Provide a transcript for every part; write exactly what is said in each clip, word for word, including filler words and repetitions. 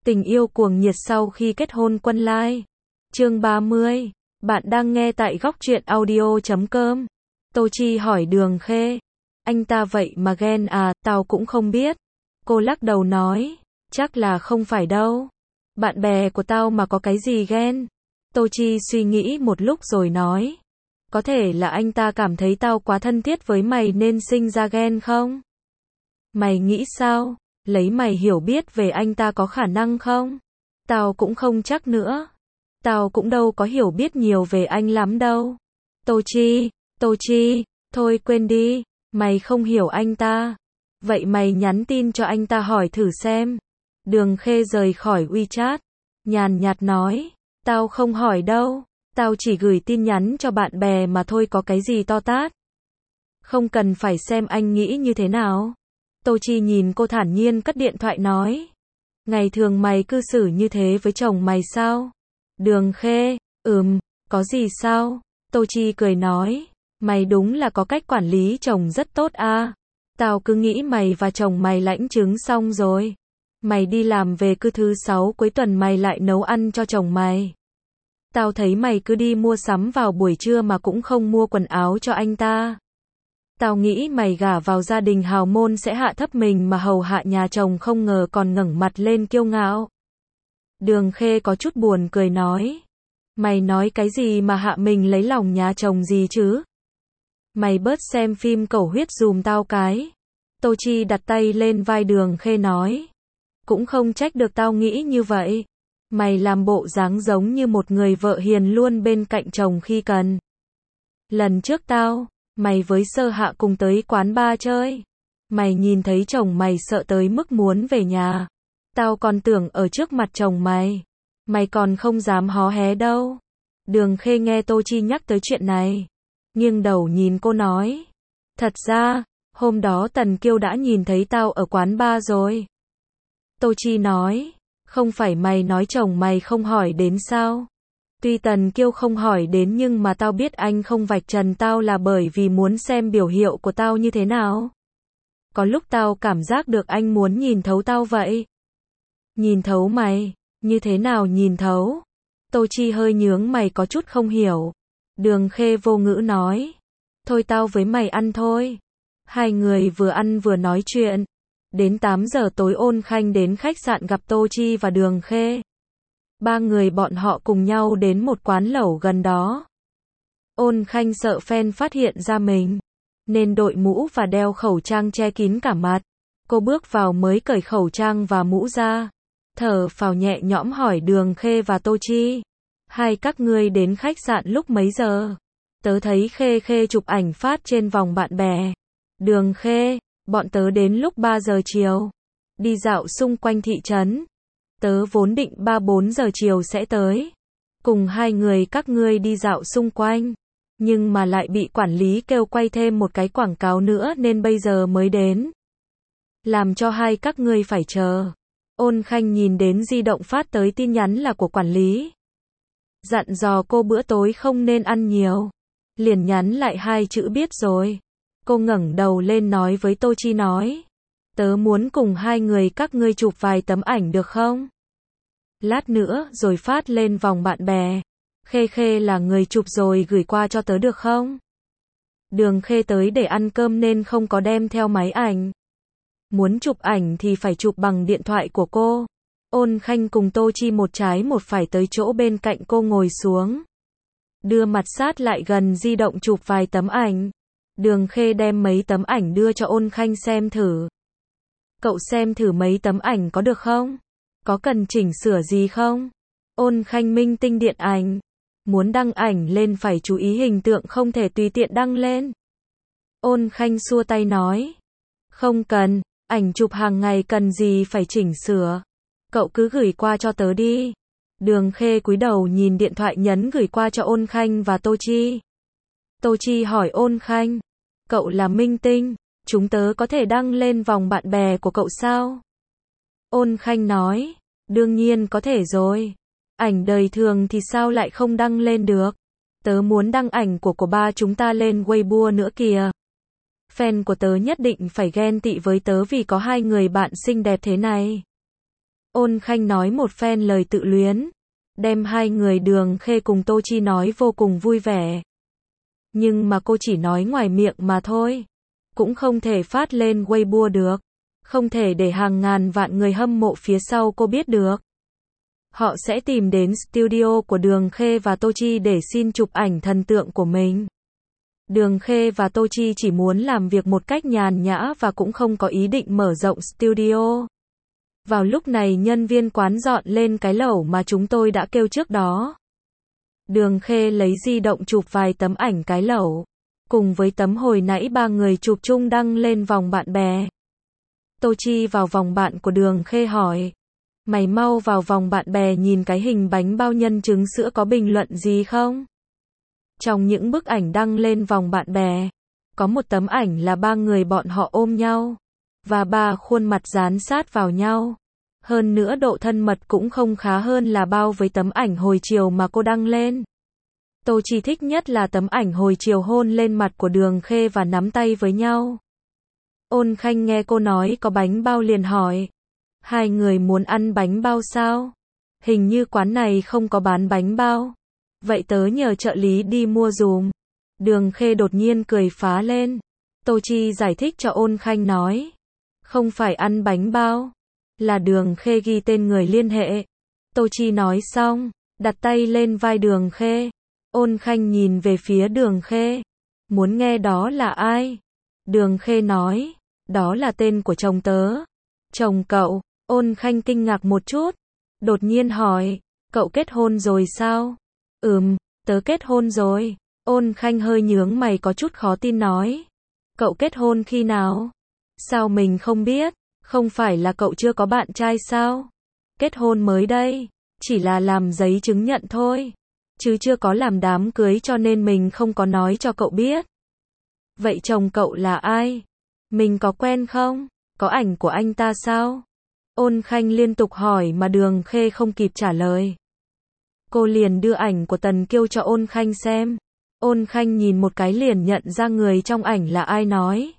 Tình yêu cuồng nhiệt sau khi kết hôn quân lai. Chương ba mươi. Bạn đang nghe tại góc truyện audio chấm com. Tô Chi hỏi Đường Khê. Anh ta vậy mà ghen à, tao cũng không biết. Cô lắc đầu nói. Chắc là không phải đâu. Bạn bè của tao mà có cái gì ghen. Tô Chi suy nghĩ một lúc rồi nói. Có thể là anh ta cảm thấy tao quá thân thiết với mày nên sinh ra ghen không? Mày nghĩ sao? Lấy mày hiểu biết về anh ta có khả năng không? Tao cũng không chắc nữa. Tao cũng đâu có hiểu biết nhiều về anh lắm đâu. Tô Chi, Tô Chi, thôi quên đi, mày không hiểu anh ta. Vậy mày nhắn tin cho anh ta hỏi thử xem. Đường Khê rời khỏi WeChat, nhàn nhạt nói, tao không hỏi đâu, tao chỉ gửi tin nhắn cho bạn bè mà thôi, có cái gì to tát. Không cần phải xem anh nghĩ như thế nào. Tô Chi nhìn cô thản nhiên cất điện thoại nói. Ngày thường mày cư xử như thế với chồng mày sao? Đường Khê, ừm, có gì sao? Tô Chi cười nói. Mày đúng là có cách quản lý chồng rất tốt à. Tao cứ nghĩ mày và chồng mày lãnh chứng xong rồi. Mày đi làm về cứ thứ sáu cuối tuần mày lại nấu ăn cho chồng mày. Tao thấy mày cứ đi mua sắm vào buổi trưa mà cũng không mua quần áo cho anh ta. Tao nghĩ mày gả vào gia đình hào môn sẽ hạ thấp mình mà hầu hạ nhà chồng, không ngờ còn ngẩng mặt lên kiêu ngạo. Đường Khê có chút buồn cười nói. Mày nói cái gì mà hạ mình lấy lòng nhà chồng gì chứ? Mày bớt xem phim cầu huyết dùm tao cái. Tô Chi đặt tay lên vai Đường Khê nói. Cũng không trách được tao nghĩ như vậy. Mày làm bộ dáng giống như một người vợ hiền luôn bên cạnh chồng khi cần. Lần trước tao, mày với Sơ Hạ cùng tới quán bar chơi. Mày nhìn thấy chồng mày sợ tới mức muốn về nhà. Tao còn tưởng ở trước mặt chồng mày, mày còn không dám hó hé đâu. Đường Khê nghe Tô Chi nhắc tới chuyện này, nghiêng đầu nhìn cô nói. Thật ra, hôm đó Tần Kiêu đã nhìn thấy tao ở quán bar rồi. Tô Chi nói. Không phải mày nói chồng mày không hỏi đến sao? Tuy Tần Kiêu không hỏi đến nhưng mà tao biết anh không vạch trần tao là bởi vì muốn xem biểu hiệu của tao như thế nào. Có lúc tao cảm giác được anh muốn nhìn thấu tao vậy. Nhìn thấu mày? Như thế nào nhìn thấu? Tô Chi hơi nhướng mày có chút không hiểu. Đường Khê vô ngữ nói. Thôi tao với mày ăn thôi. Hai người vừa ăn vừa nói chuyện. Đến tám giờ tối Ôn Khanh đến khách sạn gặp Tô Chi và Đường Khê. Ba người bọn họ cùng nhau đến một quán lẩu gần đó. Ôn Khanh sợ fan phát hiện ra mình, nên đội mũ và đeo khẩu trang che kín cả mặt. Cô bước vào mới cởi khẩu trang và mũ ra. Thở phào nhẹ nhõm hỏi Đường Khê và Tô Chi. Hai các ngươi đến khách sạn lúc mấy giờ? Tớ thấy Khê Khê chụp ảnh phát trên vòng bạn bè. Đường Khê, bọn tớ đến lúc ba giờ chiều. Đi dạo xung quanh thị trấn. Tớ vốn định ba bốn giờ chiều sẽ tới. Cùng hai người các ngươi đi dạo xung quanh. Nhưng mà lại bị quản lý kêu quay thêm một cái quảng cáo nữa nên bây giờ mới đến. Làm cho hai các ngươi phải chờ. Ôn Khanh nhìn đến di động phát tới tin nhắn là của quản lý. Dặn dò cô bữa tối không nên ăn nhiều. Liền nhắn lại hai chữ biết rồi. Cô ngẩng đầu lên nói với Tô Chi nói. Tớ muốn cùng hai người các ngươi chụp vài tấm ảnh được không? Lát nữa rồi phát lên vòng bạn bè. Khê Khê là người chụp rồi gửi qua cho tớ được không? Đường Khê tới để ăn cơm nên không có đem theo máy ảnh. Muốn chụp ảnh thì phải chụp bằng điện thoại của cô. Ôn Khanh cùng Tô Chi một trái một phải tới chỗ bên cạnh cô ngồi xuống. Đưa mặt sát lại gần di động chụp vài tấm ảnh. Đường Khê đem mấy tấm ảnh đưa cho Ôn Khanh xem thử. Cậu xem thử mấy tấm ảnh có được không? Có cần chỉnh sửa gì không? Ôn Khanh minh tinh điện ảnh. Muốn đăng ảnh lên phải chú ý hình tượng, không thể tùy tiện đăng lên. Ôn Khanh xua tay nói. Không cần, ảnh chụp hàng ngày cần gì phải chỉnh sửa. Cậu cứ gửi qua cho tớ đi. Đường Khê cúi đầu nhìn điện thoại nhấn gửi qua cho Ôn Khanh và Tô Chi. Tô Chi hỏi Ôn Khanh. Cậu là minh tinh, chúng tớ có thể đăng lên vòng bạn bè của cậu sao? Ôn Khanh nói. Đương nhiên có thể rồi. Ảnh đời thường thì sao lại không đăng lên được? Tớ muốn đăng ảnh của của ba chúng ta lên Weibo nữa kìa. Fan của tớ nhất định phải ghen tị với tớ vì có hai người bạn xinh đẹp thế này. Ôn Khanh nói một phen lời tự luyến, đem hai người Đường Khê cùng Tô Chi nói vô cùng vui vẻ. Nhưng mà cô chỉ nói ngoài miệng mà thôi, cũng không thể phát lên Weibo được, không thể để hàng ngàn vạn người hâm mộ phía sau cô biết được. Họ sẽ tìm đến studio của Đường Khê và Tô Chi để xin chụp ảnh thần tượng của mình. Đường Khê và Tô Chi chỉ muốn làm việc một cách nhàn nhã và cũng không có ý định mở rộng studio. Vào lúc này nhân viên quán dọn lên cái lẩu mà chúng tôi đã kêu trước đó. Đường Khê lấy di động chụp vài tấm ảnh cái lẩu, cùng với tấm hồi nãy ba người chụp chung đăng lên vòng bạn bè. Tô Chi vào vòng bạn của Đường Khê hỏi, mày mau vào vòng bạn bè nhìn cái hình bánh bao nhân trứng sữa có bình luận gì không? Trong những bức ảnh đăng lên vòng bạn bè, có một tấm ảnh là ba người bọn họ ôm nhau, và ba khuôn mặt dán sát vào nhau. Hơn nữa độ thân mật cũng không khá hơn là bao với tấm ảnh hồi chiều mà cô đăng lên. Tô Chi thích nhất là tấm ảnh hồi chiều hôn lên mặt của Đường Khê và nắm tay với nhau. Ôn Khanh nghe cô nói có bánh bao liền hỏi, hai người muốn ăn bánh bao sao? Hình như quán này không có bán bánh bao. Vậy tớ nhờ trợ lý đi mua dùm. Đường Khê đột nhiên cười phá lên. Tô Chi giải thích cho Ôn Khanh nói, không phải ăn bánh bao, là Đường Khê ghi tên người liên hệ. Tô Chi nói xong, đặt tay lên vai Đường Khê. Ôn Khanh nhìn về phía Đường Khê, muốn nghe đó là ai? Đường Khê nói, đó là tên của chồng tớ. Chồng cậu? Ôn Khanh kinh ngạc một chút, đột nhiên hỏi, cậu kết hôn rồi sao? Ừm, tớ kết hôn rồi. Ôn Khanh hơi nhướng mày có chút khó tin nói, cậu kết hôn khi nào? Sao mình không biết? Không phải là cậu chưa có bạn trai sao? Kết hôn mới đây, chỉ là làm giấy chứng nhận thôi, chứ chưa có làm đám cưới cho nên mình không có nói cho cậu biết. Vậy chồng cậu là ai? Mình có quen không? Có ảnh của anh ta sao? Ôn Khanh liên tục hỏi mà Đường Khê không kịp trả lời. Cô liền đưa ảnh của Tần Kiêu cho Ôn Khanh xem. Ôn Khanh nhìn một cái liền nhận ra người trong ảnh là ai nói,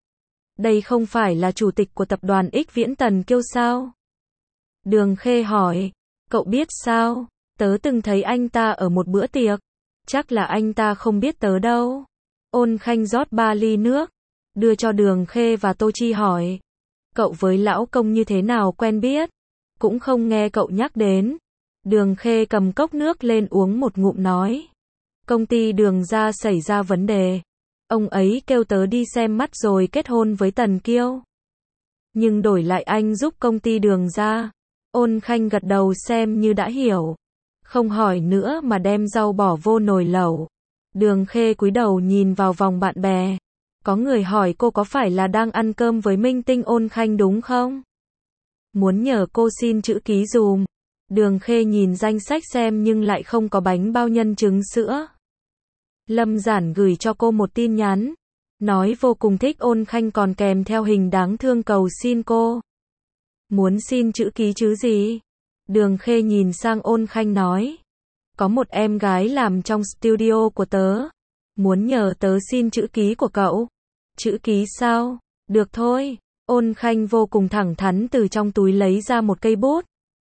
đây không phải là chủ tịch của tập đoàn X Viễn Tần Kiêu sao? Đường Khê hỏi, cậu biết sao? Tớ từng thấy anh ta ở một bữa tiệc, chắc là anh ta không biết tớ đâu. Ôn Khanh rót ba ly nước, đưa cho Đường Khê và Tô Chi hỏi, cậu với lão công như thế nào quen biết? Cũng không nghe cậu nhắc đến. Đường Khê cầm cốc nước lên uống một ngụm nói, công ty Đường gia xảy ra vấn đề. Ông ấy kêu tớ đi xem mắt rồi kết hôn với Tần Kiêu. Nhưng đổi lại anh giúp công ty Đường gia. Ôn Khanh gật đầu xem như đã hiểu. Không hỏi nữa mà đem rau bỏ vô nồi lẩu. Đường Khê cúi đầu nhìn vào vòng bạn bè. Có người hỏi cô có phải là đang ăn cơm với minh tinh Ôn Khanh đúng không? Muốn nhờ cô xin chữ ký dùm. Đường Khê nhìn danh sách xem nhưng lại không có bánh bao nhân trứng sữa. Lâm Giản gửi cho cô một tin nhắn, nói vô cùng thích Ôn Khanh còn kèm theo hình đáng thương cầu xin cô. Muốn xin chữ ký chứ gì? Đường Khê nhìn sang Ôn Khanh nói, có một em gái làm trong studio của tớ, muốn nhờ tớ xin chữ ký của cậu. Chữ ký sao? Được thôi. Ôn Khanh vô cùng thẳng thắn từ trong túi lấy ra một cây bút.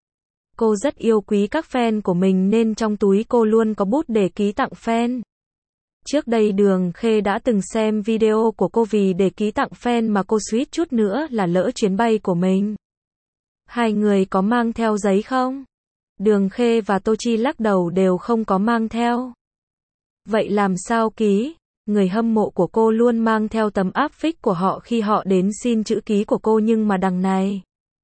Cô rất yêu quý các fan của mình nên trong túi cô luôn có bút để ký tặng fan. Trước đây Đường Khê đã từng xem video của cô vì để ký tặng fan mà cô suýt chút nữa là lỡ chuyến bay của mình. Hai người có mang theo giấy không? Đường Khê và Tô Chi lắc đầu đều không có mang theo. Vậy làm sao ký? Người hâm mộ của cô luôn mang theo tấm áp phích của họ khi họ đến xin chữ ký của cô nhưng mà đằng này.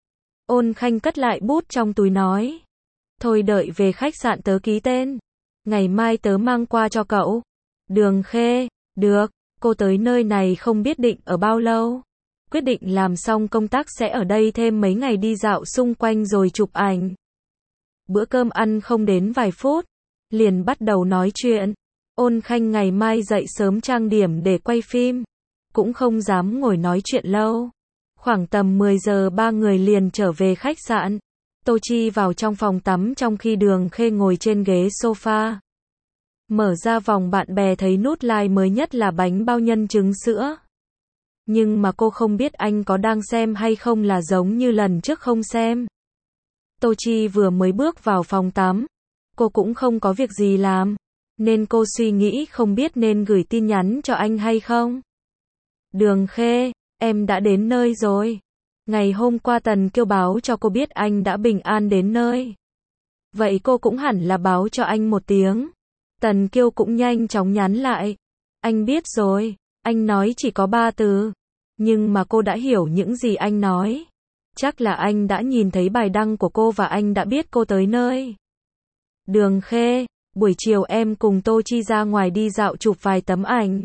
Ôn Khanh cất lại bút trong túi nói, thôi đợi về khách sạn tớ ký tên. Ngày mai tớ mang qua cho cậu. Đường Khê, được, cô tới nơi này không biết định ở bao lâu. Quyết định làm xong công tác sẽ ở đây thêm mấy ngày đi dạo xung quanh rồi chụp ảnh. Bữa cơm ăn không đến vài phút, liền bắt đầu nói chuyện. Ôn Khanh ngày mai dậy sớm trang điểm để quay phim, cũng không dám ngồi nói chuyện lâu. Khoảng tầm mười giờ ba người liền trở về khách sạn. Tô Chi vào trong phòng tắm trong khi Đường Khê ngồi trên ghế sofa. Mở ra vòng bạn bè thấy nút like mới nhất là bánh bao nhân trứng sữa. Nhưng mà cô không biết anh có đang xem hay không là giống như lần trước không xem. Tô Chi vừa mới bước vào phòng tắm. Cô cũng không có việc gì làm. Nên cô suy nghĩ không biết nên gửi tin nhắn cho anh hay không. Đường Khê, em đã đến nơi rồi. Ngày hôm qua Tần Kiêu báo cho cô biết anh đã bình an đến nơi. Vậy cô cũng hẳn là báo cho anh một tiếng. Tần Kiêu cũng nhanh chóng nhắn lại. Anh biết rồi, anh nói chỉ có ba từ. Nhưng mà cô đã hiểu những gì anh nói. Chắc là anh đã nhìn thấy bài đăng của cô và anh đã biết cô tới nơi. Đường Khê, buổi chiều em cùng Tô Chi ra ngoài đi dạo chụp vài tấm ảnh.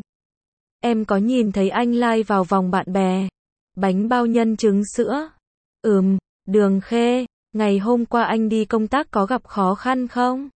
Em có nhìn thấy anh like vào vòng bạn bè. Bánh bao nhân trứng sữa. Ừm, Đường Khê, ngày hôm qua anh đi công tác có gặp khó khăn không?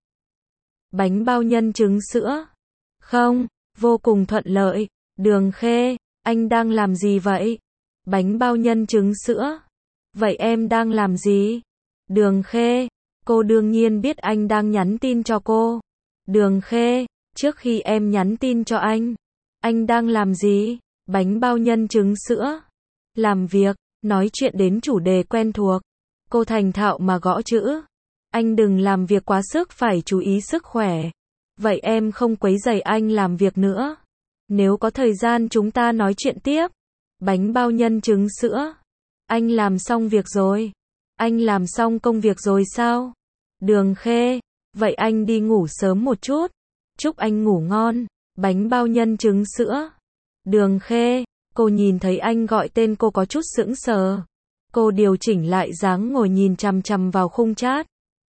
Bánh bao nhân trứng sữa. Không, vô cùng thuận lợi. Đường Khê, anh đang làm gì vậy? Bánh bao nhân trứng sữa. Vậy em đang làm gì? Đường Khê, cô đương nhiên biết anh đang nhắn tin cho cô. Đường Khê, trước khi em nhắn tin cho anh, anh đang làm gì? Bánh bao nhân trứng sữa. Làm việc, nói chuyện đến chủ đề quen thuộc. Cô thành thạo mà gõ chữ. Anh đừng làm việc quá sức, phải chú ý sức khỏe. Vậy em không quấy rầy anh làm việc nữa. Nếu có thời gian chúng ta nói chuyện tiếp. Bánh bao nhân trứng sữa. Anh làm xong việc rồi. Anh làm xong công việc rồi sao? Đường Khê, vậy anh đi ngủ sớm một chút. Chúc anh ngủ ngon. Bánh bao nhân trứng sữa. Đường Khê, cô nhìn thấy anh gọi tên cô có chút sững sờ. Cô điều chỉnh lại dáng ngồi nhìn chằm chằm vào khung chat.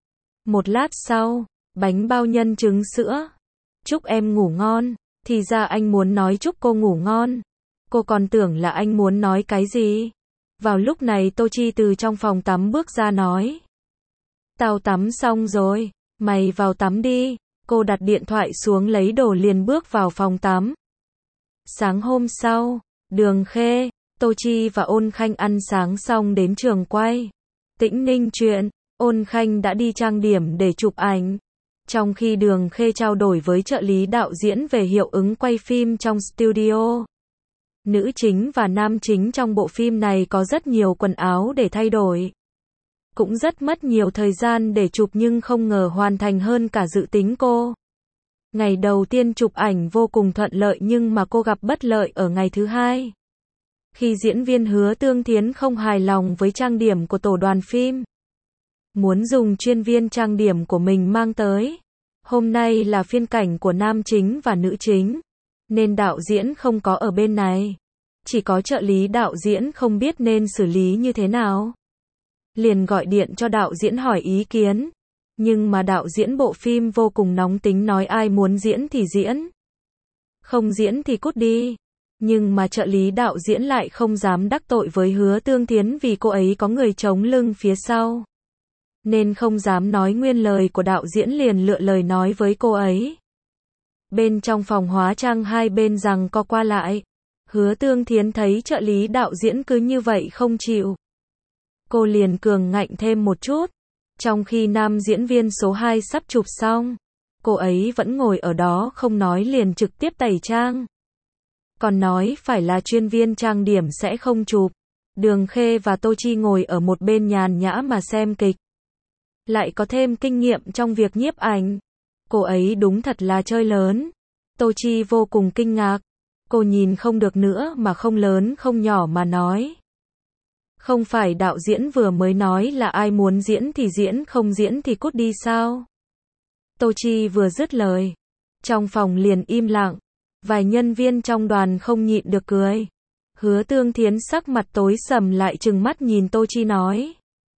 Một lát sau, bánh bao nhân trứng sữa. Chúc em ngủ ngon. Thì ra anh muốn nói chúc cô ngủ ngon. Cô còn tưởng là anh muốn nói cái gì. Vào lúc này Tô Chi từ trong phòng tắm bước ra nói. Tao tắm xong rồi, mày vào tắm đi. Cô đặt điện thoại xuống lấy đồ liền bước vào phòng tắm. Sáng hôm sau, Đường Khê, Tô Chi và Ôn Khanh ăn sáng xong đến trường quay. Tĩnh Ninh chuyện, Ôn Khanh đã đi trang điểm để chụp ảnh. Trong khi Đường Khê trao đổi với trợ lý đạo diễn về hiệu ứng quay phim trong studio. Nữ chính và nam chính trong bộ phim này có rất nhiều quần áo để thay đổi. Cũng rất mất nhiều thời gian để chụp nhưng không ngờ hoàn thành hơn cả dự tính cô. Ngày đầu tiên chụp ảnh vô cùng thuận lợi nhưng mà cô gặp bất lợi ở ngày thứ hai. Khi diễn viên Hứa Tương Thiến không hài lòng với trang điểm của tổ đoàn phim. Muốn dùng chuyên viên trang điểm của mình mang tới. Hôm nay là phiên cảnh của nam chính và nữ chính. Nên đạo diễn không có ở bên này. Chỉ có trợ lý đạo diễn không biết nên xử lý như thế nào. Liền gọi điện cho đạo diễn hỏi ý kiến. Nhưng mà đạo diễn bộ phim vô cùng nóng tính nói ai muốn diễn thì diễn. Không diễn thì cút đi. Nhưng mà trợ lý đạo diễn lại không dám đắc tội với Hứa Tương Thiến vì cô ấy có người chống lưng phía sau. Nên không dám nói nguyên lời của đạo diễn liền lựa lời nói với cô ấy. Bên trong phòng hóa trang hai bên giằng co qua lại. Hứa Tương Thiến thấy trợ lý đạo diễn cứ như vậy không chịu. Cô liền cường ngạnh thêm một chút. Trong khi nam diễn viên số hai sắp chụp xong. Cô ấy vẫn ngồi ở đó không nói liền trực tiếp tẩy trang. Còn nói phải là chuyên viên trang điểm sẽ không chụp. Đường Khê và Tô Chi ngồi ở một bên nhàn nhã mà xem kịch. Lại có thêm kinh nghiệm trong việc nhiếp ảnh. Cô ấy đúng thật là chơi lớn. Tô Chi vô cùng kinh ngạc. Cô nhìn không được nữa mà không lớn không nhỏ mà nói. Không phải đạo diễn vừa mới nói là ai muốn diễn thì diễn không diễn thì cút đi sao? Tô Chi vừa dứt lời. Trong phòng liền im lặng. Vài nhân viên trong đoàn không nhịn được cười. Hứa Tương Thiến sắc mặt tối sầm lại trừng mắt nhìn Tô Chi nói.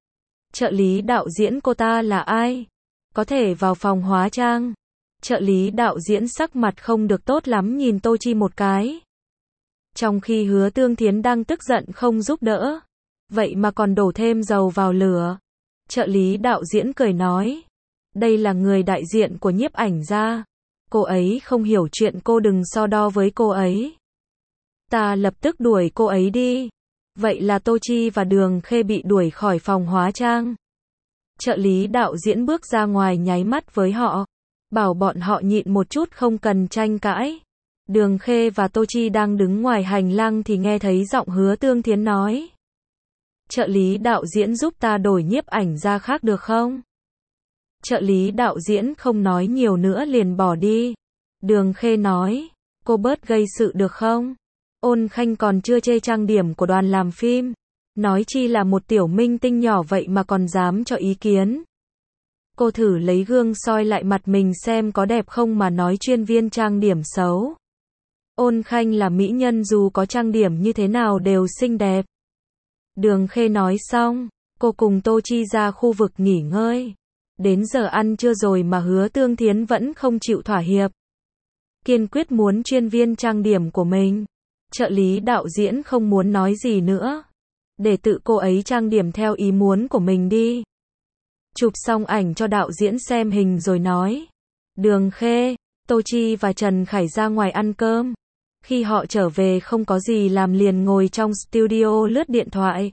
Trợ lý đạo diễn cô ta là ai? Có thể vào phòng hóa trang. Trợ lý đạo diễn sắc mặt không được tốt lắm nhìn Tô Chi một cái. Trong khi Hứa Tương Thiến đang tức giận không giúp đỡ. Vậy mà còn đổ thêm dầu vào lửa. Trợ lý đạo diễn cười nói. Đây là người đại diện của nhiếp ảnh gia. Cô ấy không hiểu chuyện cô đừng so đo với cô ấy. Ta lập tức đuổi cô ấy đi. Vậy là Tô Chi và Đường Khê bị đuổi khỏi phòng hóa trang. Trợ lý đạo diễn bước ra ngoài nháy mắt với họ. Bảo bọn họ nhịn một chút không cần tranh cãi. Đường Khê và Tô Chi đang đứng ngoài hành lang thì nghe thấy giọng Hứa Tương Thiến nói. trợ lý đạo diễn giúp ta đổi nhiếp ảnh gia khác được không? Trợ lý đạo diễn không nói nhiều nữa liền bỏ đi. Đường Khê nói, cô bớt gây sự được không? Ôn Khanh còn chưa chê trang điểm của đoàn làm phim. Nói chi là một tiểu minh tinh nhỏ vậy mà còn dám cho ý kiến. Cô thử lấy gương soi lại mặt mình xem có đẹp không mà nói chuyên viên trang điểm xấu. Ôn Khanh là mỹ nhân dù có trang điểm như thế nào đều xinh đẹp. Đường Khê nói xong, cô cùng Tô Chi ra khu vực nghỉ ngơi. Đến giờ ăn trưa rồi mà Hứa Tương Thiến vẫn không chịu thỏa hiệp. Kiên quyết muốn chuyên viên trang điểm của mình. Trợ lý đạo diễn không muốn nói gì nữa. Để tự cô ấy trang điểm theo ý muốn của mình đi. Chụp xong ảnh cho đạo diễn xem hình rồi nói. Đường Khê, Tô Chi và Trần Khải ra ngoài ăn cơm. Khi họ trở về không có gì làm liền ngồi trong studio lướt điện thoại.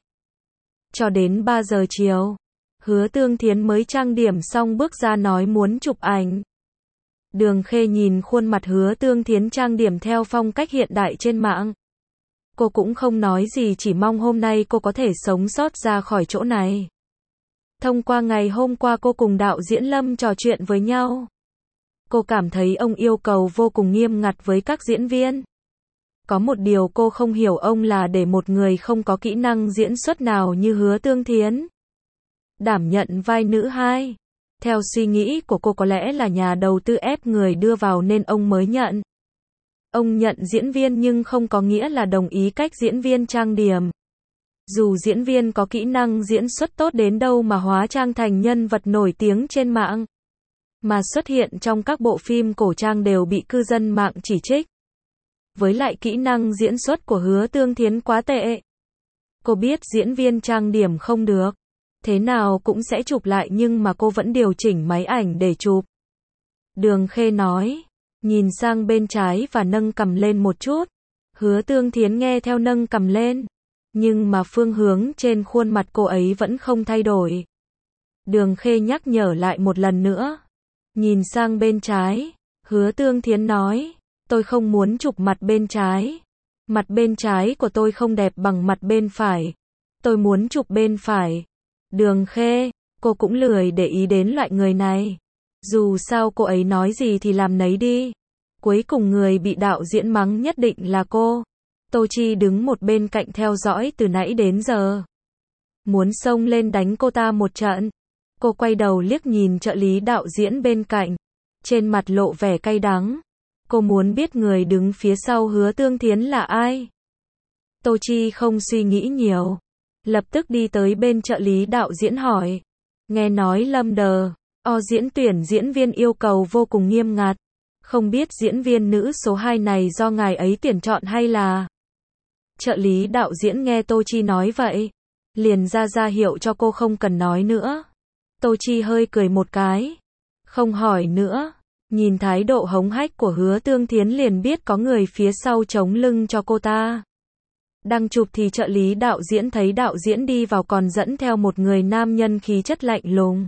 Cho đến ba giờ chiều, Hứa Tương Thiến mới trang điểm xong bước ra nói muốn chụp ảnh. Đường Khê nhìn khuôn mặt Hứa Tương Thiến trang điểm theo phong cách hiện đại trên mạng. Cô cũng không nói gì, chỉ mong hôm nay cô có thể sống sót ra khỏi chỗ này. Thông qua ngày hôm qua cô cùng đạo diễn Lâm trò chuyện với nhau. Cô cảm thấy ông yêu cầu vô cùng nghiêm ngặt với các diễn viên. Có một điều cô không hiểu ông là để một người không có kỹ năng diễn xuất nào như Hứa Tương Thiến đảm nhận vai nữ hai. Theo suy nghĩ của cô có lẽ là nhà đầu tư ép người đưa vào nên ông mới nhận. Ông nhận diễn viên nhưng không có nghĩa là đồng ý cách diễn viên trang điểm. Dù diễn viên có kỹ năng diễn xuất tốt đến đâu mà hóa trang thành nhân vật nổi tiếng trên mạng, mà xuất hiện trong các bộ phim cổ trang đều bị cư dân mạng chỉ trích. Với lại kỹ năng diễn xuất của Hứa Tương Thiến quá tệ. Cô biết diễn viên trang điểm không được. Thế nào cũng sẽ chụp lại nhưng mà cô vẫn điều chỉnh máy ảnh để chụp. Đường Khê nói, nhìn sang bên trái và nâng cằm lên một chút. Hứa Tương Thiến nghe theo nâng cằm lên. Nhưng mà phương hướng trên khuôn mặt cô ấy vẫn không thay đổi. Đường Khê nhắc nhở lại một lần nữa. Nhìn sang bên trái, Hứa Tương Thiến nói, tôi không muốn chụp mặt bên trái. Mặt bên trái của tôi không đẹp bằng mặt bên phải. Tôi muốn chụp bên phải. Đường Khê, cô cũng lười để ý đến loại người này. Dù sao cô ấy nói gì thì làm nấy đi. Cuối cùng người bị đạo diễn mắng nhất định là cô. Tô Chi đứng một bên cạnh theo dõi từ nãy đến giờ. Muốn xông lên đánh cô ta một trận. Cô quay đầu liếc nhìn trợ lý đạo diễn bên cạnh. Trên mặt lộ vẻ cay đắng. Cô muốn biết người đứng phía sau Hứa Tương Thiến là ai. Tô Chi không suy nghĩ nhiều. Lập tức đi tới bên trợ lý đạo diễn hỏi. Nghe nói Lâm Đờ, o diễn tuyển diễn viên yêu cầu vô cùng nghiêm ngặt. Không biết diễn viên nữ số hai này do ngài ấy tuyển chọn hay là... Trợ lý đạo diễn nghe Tô Chi nói vậy. Liền ra ra hiệu cho cô không cần nói nữa. Tô Chi hơi cười một cái. Không hỏi nữa. Nhìn thái độ hống hách của Hứa Tương Thiến liền biết có người phía sau chống lưng cho cô ta. Đang chụp thì trợ lý đạo diễn thấy đạo diễn đi vào còn dẫn theo một người nam nhân khí chất lạnh lùng.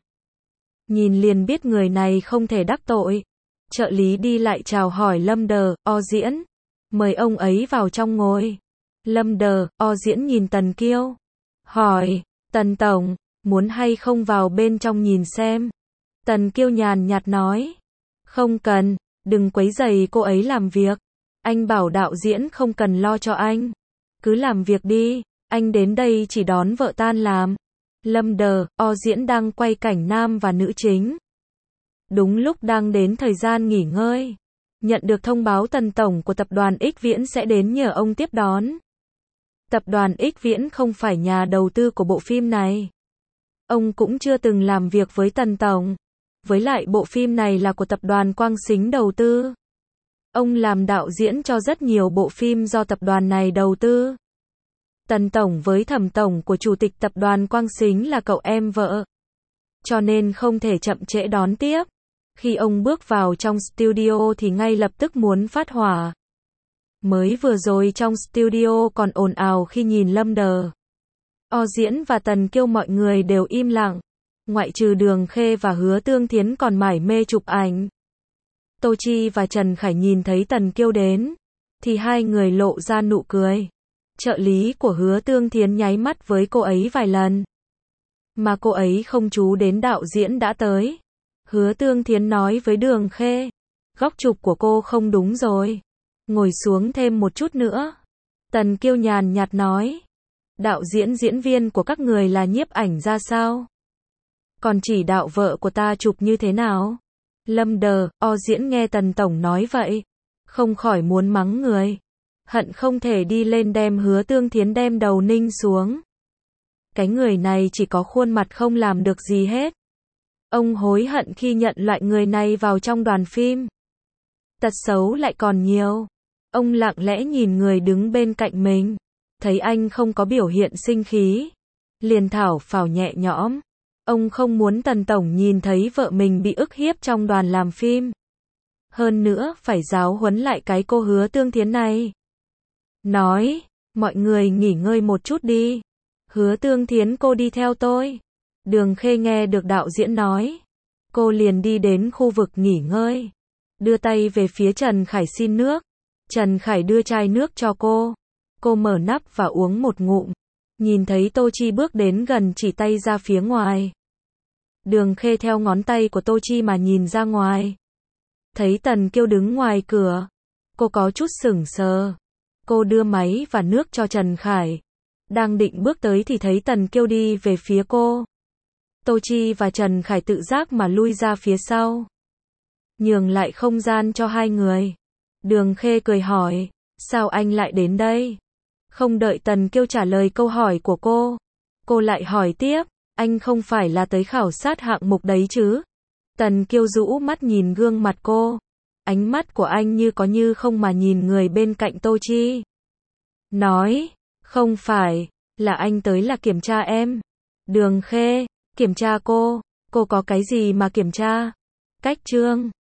Nhìn liền biết người này không thể đắc tội. Trợ lý đi lại chào hỏi Lâm Đờ, o diễn. Mời ông ấy vào trong ngồi. Lâm Đờ, o diễn nhìn Tần Kiêu. Hỏi, Tần Tổng, muốn hay không vào bên trong nhìn xem. Tần Kiêu nhàn nhạt nói. Không cần, đừng quấy rầy cô ấy làm việc. Anh bảo đạo diễn không cần lo cho anh. Cứ làm việc đi, anh đến đây chỉ đón vợ tan làm. Lâm Đờ, o diễn đang quay cảnh nam và nữ chính. Đúng lúc đang đến thời gian nghỉ ngơi. Nhận được thông báo Tần Tổng của tập đoàn X Viễn sẽ đến nhờ ông tiếp đón. Tập đoàn X Viễn không phải nhà đầu tư của bộ phim này. Ông cũng chưa từng làm việc với Tần Tổng. Với lại bộ phim này là của tập đoàn Quang Sính đầu tư. Ông làm đạo diễn cho rất nhiều bộ phim do tập đoàn này đầu tư. Tần Tổng với Thẩm Tổng của Chủ tịch tập đoàn Quang Sính là cậu em vợ. Cho nên không thể chậm trễ đón tiếp. Khi ông bước vào trong studio thì ngay lập tức muốn phát hỏa. Mới vừa rồi trong studio còn ồn ào khi nhìn Lâm Đờ, o diễn và Tần Kiêu mọi người đều im lặng. Ngoại trừ Đường Khê và Hứa Tương Thiến còn mải mê chụp ảnh. Tô Chi và Trần Khải nhìn thấy Tần Kiêu đến, thì hai người lộ ra nụ cười. Trợ lý của Hứa Tương Thiến nháy mắt với cô ấy vài lần. Mà cô ấy không chú đến đạo diễn đã tới. Hứa Tương Thiến nói với Đường Khê. Góc chụp của cô không đúng rồi. Ngồi xuống thêm một chút nữa. Tần Kiêu nhàn nhạt nói. Đạo diễn diễn viên của các người là nhiếp ảnh ra sao? Còn chỉ đạo vợ của ta chụp như thế nào? Lâm Đờ, o diễn nghe Tần Tổng nói vậy. Không khỏi muốn mắng người. Hận không thể đi lên đem Hứa Tương Thiến đem đầu ninh xuống. Cái người này chỉ có khuôn mặt không làm được gì hết. Ông hối hận khi nhận loại người này vào trong đoàn phim. Tật xấu lại còn nhiều. Ông lặng lẽ nhìn người đứng bên cạnh mình. Thấy anh không có biểu hiện sinh khí. Liền thảo phào nhẹ nhõm. Ông không muốn Tần Tổng nhìn thấy vợ mình bị ức hiếp trong đoàn làm phim. Hơn nữa, phải giáo huấn lại cái cô Hứa Tương Thiến này. Nói, mọi người nghỉ ngơi một chút đi. Hứa Tương Thiến cô đi theo tôi. Đường Khê nghe được đạo diễn nói. Cô liền đi đến khu vực nghỉ ngơi. Đưa tay về phía Trần Khải xin nước. Trần Khải đưa chai nước cho cô. Cô mở nắp và uống một ngụm. Nhìn thấy Tô Chi bước đến gần chỉ tay ra phía ngoài. Đường Khê theo ngón tay của Tô Chi mà nhìn ra ngoài. Thấy Tần Kiêu đứng ngoài cửa. Cô có chút sững sờ. Cô đưa máy và nước cho Trần Khải. Đang định bước tới thì thấy Tần Kiêu đi về phía cô. Tô Chi và Trần Khải tự giác mà lui ra phía sau. Nhường lại không gian cho hai người. Đường Khê cười hỏi. Sao anh lại đến đây? Không đợi Tần Kiêu trả lời câu hỏi của cô. Cô lại hỏi tiếp. Anh không phải là tới khảo sát hạng mục đấy chứ? Tần Kiêu rũ mắt nhìn gương mặt cô. Ánh mắt của anh như có như không mà nhìn người bên cạnh Tô Chi. Nói. Không phải. Là anh tới là kiểm tra em. Đường Khê. Kiểm tra cô. Cô có cái gì mà kiểm tra? Cách chương.